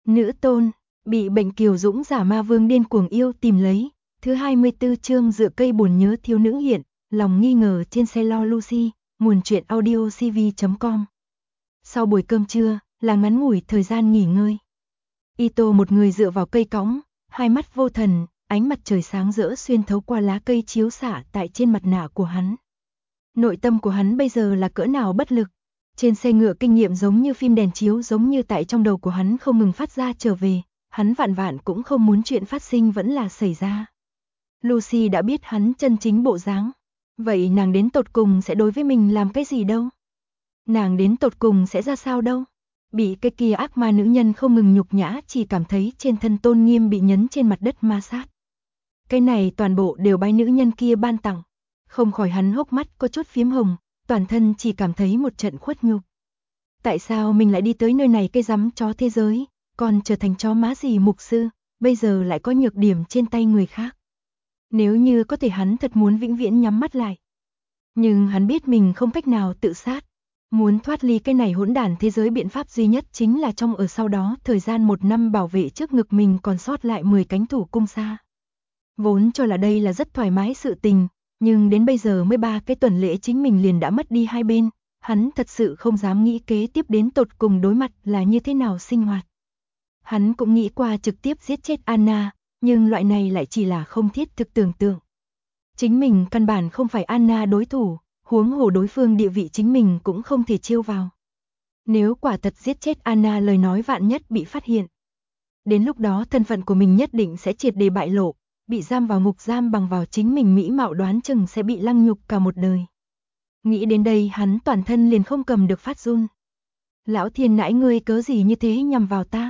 Nữ tôn, bị bệnh kiều dũng giả ma vương điên cuồng yêu tìm lấy. Thứ 24 chương dựa cây buồn nhớ thiếu nữ hiện, lòng nghi ngờ trên xe lo Lucy, nguồn truyện audio cv.com. Sau buổi cơm trưa, là ngắn ngủi thời gian nghỉ ngơi. Ito một người dựa vào cây cõng, hai mắt vô thần, ánh mặt trời sáng rỡ xuyên thấu qua lá cây chiếu xạ tại trên mặt nạ của hắn. Nội tâm của hắn bây giờ là cỡ nào bất lực. Trên xe ngựa kinh nghiệm giống như phim đèn chiếu, giống như tại trong đầu của hắn không ngừng phát ra trở về, hắn vạn vạn cũng không muốn chuyện phát sinh vẫn là xảy ra. Lucy đã biết hắn chân chính bộ dáng, vậy nàng đến tột cùng sẽ đối với mình làm cái gì đâu? Nàng đến tột cùng sẽ ra sao đâu? Bị cái kia ác ma nữ nhân không ngừng nhục nhã, chỉ cảm thấy trên thân tôn nghiêm bị nhấn trên mặt đất ma sát. Cái này toàn bộ đều bái nữ nhân kia ban tặng, không khỏi hắn hốc mắt có chút phiếm hồng, toàn thân chỉ cảm thấy một trận khuất nhục. Tại sao mình lại đi tới nơi này cái rắm chó thế giới, còn trở thành chó má gì mục sư, bây giờ lại có nhược điểm trên tay người khác. Nếu như có thể hắn thật muốn vĩnh viễn nhắm mắt lại. Nhưng hắn biết mình không cách nào tự sát. Muốn thoát ly cái này hỗn đản thế giới biện pháp duy nhất chính là trong ở sau đó thời gian 1 năm bảo vệ trước ngực mình còn sót lại 10 cánh thủ cung xa. Vốn cho là đây là rất thoải mái sự tình, nhưng đến bây giờ mới 3 cái tuần lễ chính mình liền đã mất đi hai bên, hắn thật sự không dám nghĩ kế tiếp đến tột cùng đối mặt là như thế nào sinh hoạt. Hắn cũng nghĩ qua trực tiếp giết chết Anna, nhưng loại này lại chỉ là không thiết thực tưởng tượng. Chính mình căn bản không phải Anna đối thủ, huống hồ đối phương địa vị chính mình cũng không thể chiêu vào. Nếu quả thật giết chết Anna lời nói vạn nhất bị phát hiện. Đến lúc đó thân phận của mình nhất định sẽ triệt để bại lộ, bị giam vào ngục giam bằng vào chính mình mỹ mạo đoán chừng sẽ bị lăng nhục cả một đời. Nghĩ đến đây hắn toàn thân liền không cầm được phát run. Lão thiên nãi ngươi cớ gì như thế nhằm vào ta?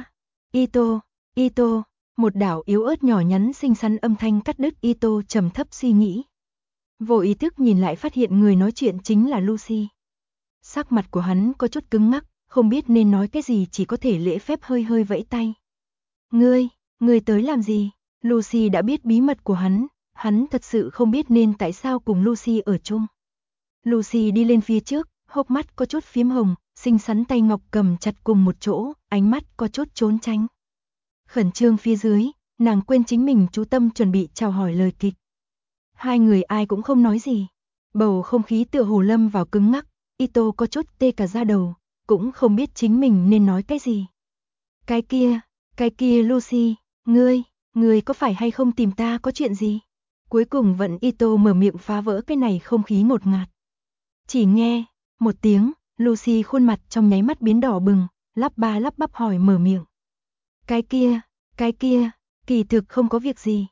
Ito, một đảo yếu ớt nhỏ nhắn xinh xắn âm thanh cắt đứt Ito trầm thấp suy nghĩ. Vô ý thức nhìn lại phát hiện người nói chuyện chính là Lucy. Sắc mặt của hắn có chút cứng ngắc, không biết nên nói cái gì, chỉ có thể lễ phép hơi hơi vẫy tay. Ngươi tới làm gì? Lucy đã biết bí mật của hắn thật sự không biết nên tại sao cùng Lucy ở chung. Lucy đi lên phía trước, hốc mắt có chút phiếm hồng, xinh xắn tay ngọc cầm chặt cùng một chỗ, ánh mắt có chút trốn tránh. Khẩn trương phía dưới, nàng quên chính mình chú tâm chuẩn bị chào hỏi lời kịch. Hai người ai cũng không nói gì. Bầu không khí tựa hồ lâm vào cứng ngắc, Ito có chút tê cả da đầu, cũng không biết chính mình nên nói cái gì. Cái kia Lucy, ngươi có phải hay không tìm ta có chuyện gì? Cuối cùng vẫn Ito mở miệng phá vỡ cái này không khí ngột ngạt. Chỉ nghe một tiếng, Lucy khuôn mặt trong nháy mắt biến đỏ bừng, lắp ba lắp bắp hỏi mở miệng. Cái kia, kỳ thực không có việc gì.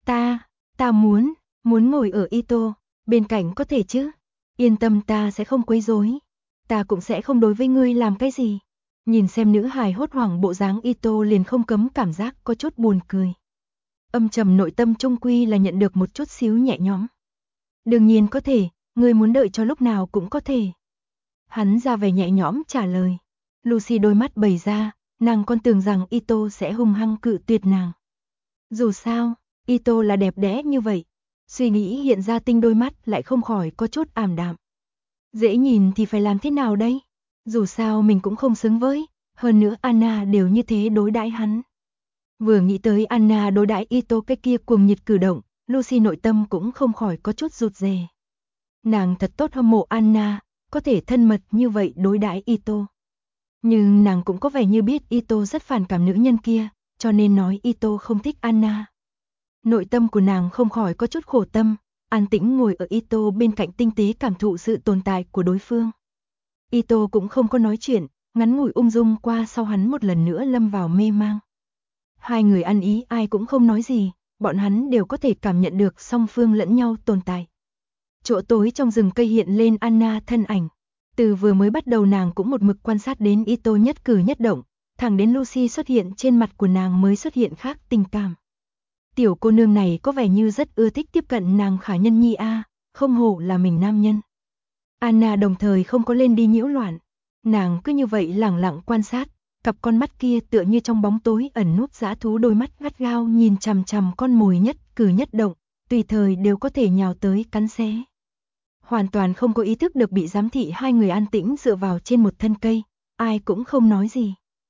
Ta muốn ngồi ở Ito bên cạnh có thể chứ? Yên tâm, ta sẽ không quấy rối. Ta cũng sẽ không đối với ngươi làm cái gì. Nhìn xem nữ hài hốt hoảng bộ dáng, Ito liền không cấm cảm giác có chút buồn cười. Âm trầm nội tâm trung quy là nhận được một chút xíu nhẹ nhõm. Đương nhiên có thể, ngươi muốn đợi cho lúc nào cũng có thể. Hắn ra vẻ nhẹ nhõm trả lời. Lucy đôi mắt bày ra, nàng còn tưởng rằng Ito sẽ hung hăng cự tuyệt nàng. Dù sao, Ito là đẹp đẽ như vậy. Suy nghĩ hiện ra tinh đôi mắt lại không khỏi có chút ảm đạm. Dễ nhìn thì phải làm thế nào đây? Dù sao mình cũng không xứng với, hơn nữa Anna đều như thế đối đãi hắn. Vừa nghĩ tới Anna đối đãi Ito cái kia cuồng nhiệt cử động, Lucy nội tâm cũng không khỏi có chút rụt rè. Nàng thật tốt hâm mộ Anna, có thể thân mật như vậy đối đãi Ito. Nhưng nàng cũng có vẻ như biết Ito rất phản cảm nữ nhân kia, cho nên nói Ito không thích Anna. Nội tâm của nàng không khỏi có chút khổ tâm, an tĩnh ngồi ở Ito bên cạnh tinh tế cảm thụ sự tồn tại của đối phương. Ito cũng không có nói chuyện, ngắn ngủi ung dung qua sau hắn một lần nữa lâm vào mê mang. Hai người ăn ý ai cũng không nói gì, bọn hắn đều có thể cảm nhận được song phương lẫn nhau tồn tại. Chỗ tối trong rừng cây hiện lên Anna thân ảnh. Từ vừa mới bắt đầu nàng cũng một mực quan sát đến Ito nhất cử nhất động, thẳng đến Lucy xuất hiện trên mặt của nàng mới xuất hiện khác tình cảm. Tiểu cô nương này có vẻ như rất ưa thích tiếp cận nàng khả nhân nhi a, không hổ là mình nam nhân. Anna đồng thời không có lên đi nhiễu loạn, nàng cứ như vậy lẳng lặng quan sát, cặp con mắt kia tựa như trong bóng tối ẩn núp dã thú, đôi mắt gắt gao nhìn chằm chằm con mồi nhất cử nhất động, tùy thời đều có thể nhào tới cắn xé. Hoàn toàn không có ý thức được bị giám thị, hai người an tĩnh dựa vào trên một thân cây, ai cũng không nói gì.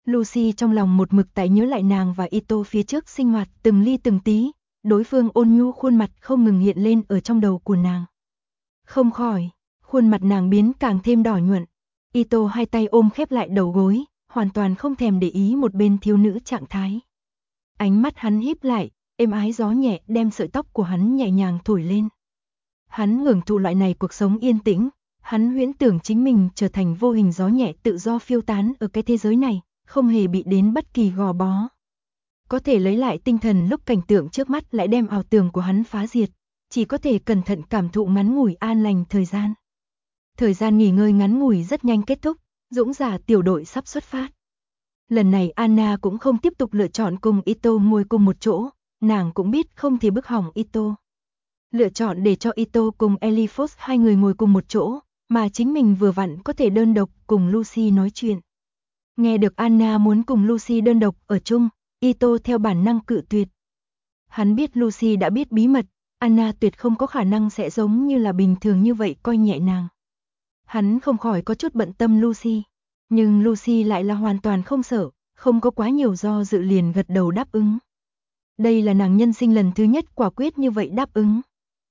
Lucy trong lòng một mực tại nhớ lại nàng và Ito phía trước sinh hoạt từng ly từng tí, đối phương ôn nhu khuôn mặt không ngừng hiện lên ở trong đầu của nàng. Không khỏi, khuôn mặt nàng biến càng thêm đỏ nhuận. Ito hai tay ôm khép lại đầu gối, hoàn toàn không thèm để ý một bên thiếu nữ trạng thái. Ánh mắt hắn híp lại, êm ái gió nhẹ đem sợi tóc của hắn nhẹ nhàng thổi lên. Hắn hưởng thụ loại này cuộc sống yên tĩnh, hắn huyễn tưởng chính mình trở thành vô hình gió nhẹ tự do phiêu tán ở cái thế giới này, không hề bị đến bất kỳ gò bó. Có thể lấy lại tinh thần lúc cảnh tượng trước mắt lại đem ảo tưởng của hắn phá diệt, chỉ có thể cẩn thận cảm thụ ngắn ngủi an lành thời gian. Thời gian nghỉ ngơi ngắn ngủi rất nhanh kết thúc, dũng giả tiểu đội sắp xuất phát. Lần này Anna cũng không tiếp tục lựa chọn cùng Ito ngồi cùng một chỗ, nàng cũng biết không thể bức hỏng Ito. Lựa chọn để cho Ito cùng Elifos hai người ngồi cùng một chỗ, mà chính mình vừa vặn có thể đơn độc cùng Lucy nói chuyện. Nghe được Anna muốn cùng Lucy đơn độc ở chung, Ito theo bản năng cự tuyệt. Hắn biết Lucy đã biết bí mật, Anna tuyệt không có khả năng sẽ giống như là bình thường như vậy coi nhẹ nàng. Hắn không khỏi có chút bận tâm Lucy, nhưng Lucy lại là hoàn toàn không sợ, không có quá nhiều do dự liền gật đầu đáp ứng. Đây là nàng nhân sinh lần thứ nhất quả quyết như vậy đáp ứng.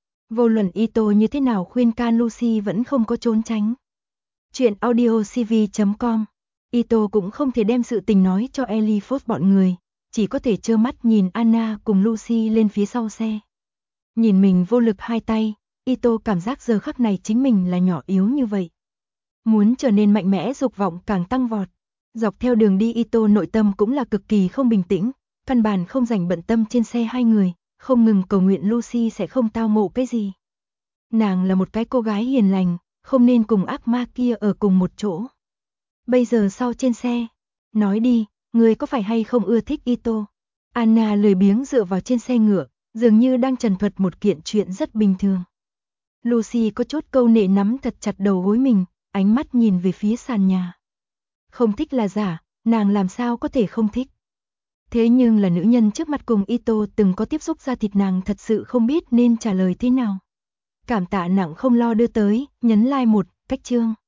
Vô luận Ito như thế nào khuyên can Lucy vẫn không có trốn tránh. Chuyện audiocv.com. Ito cũng không thể đem sự tình nói cho Elifos bọn người, chỉ có thể trơ mắt nhìn Anna cùng Lucy lên phía sau xe. Nhìn mình vô lực hai tay, Ito cảm giác giờ khắc này chính mình là nhỏ yếu như vậy. Muốn trở nên mạnh mẽ dục vọng càng tăng vọt. Dọc theo đường đi Ito nội tâm cũng là cực kỳ không bình tĩnh, căn bản không dành bận tâm trên xe hai người, không ngừng cầu nguyện Lucy sẽ không tao ngộ cái gì. Nàng là một cái cô gái hiền lành, không nên cùng ác ma kia ở cùng một chỗ. Bây giờ sau trên xe, nói đi, người có phải hay không ưa thích Ito? Anna lười biếng dựa vào trên xe ngựa, dường như đang trần thuật một kiện chuyện rất bình thường. Lucy có chút câu nệ nắm thật chặt đầu gối mình, ánh mắt nhìn về phía sàn nhà. Không thích là giả, nàng làm sao có thể không thích. Thế nhưng là nữ nhân trước mặt cùng Ito từng có tiếp xúc da thịt nàng thật sự không biết nên trả lời thế nào. Cảm tạ nặng không lo đưa tới, nhấn like 1, cách chương.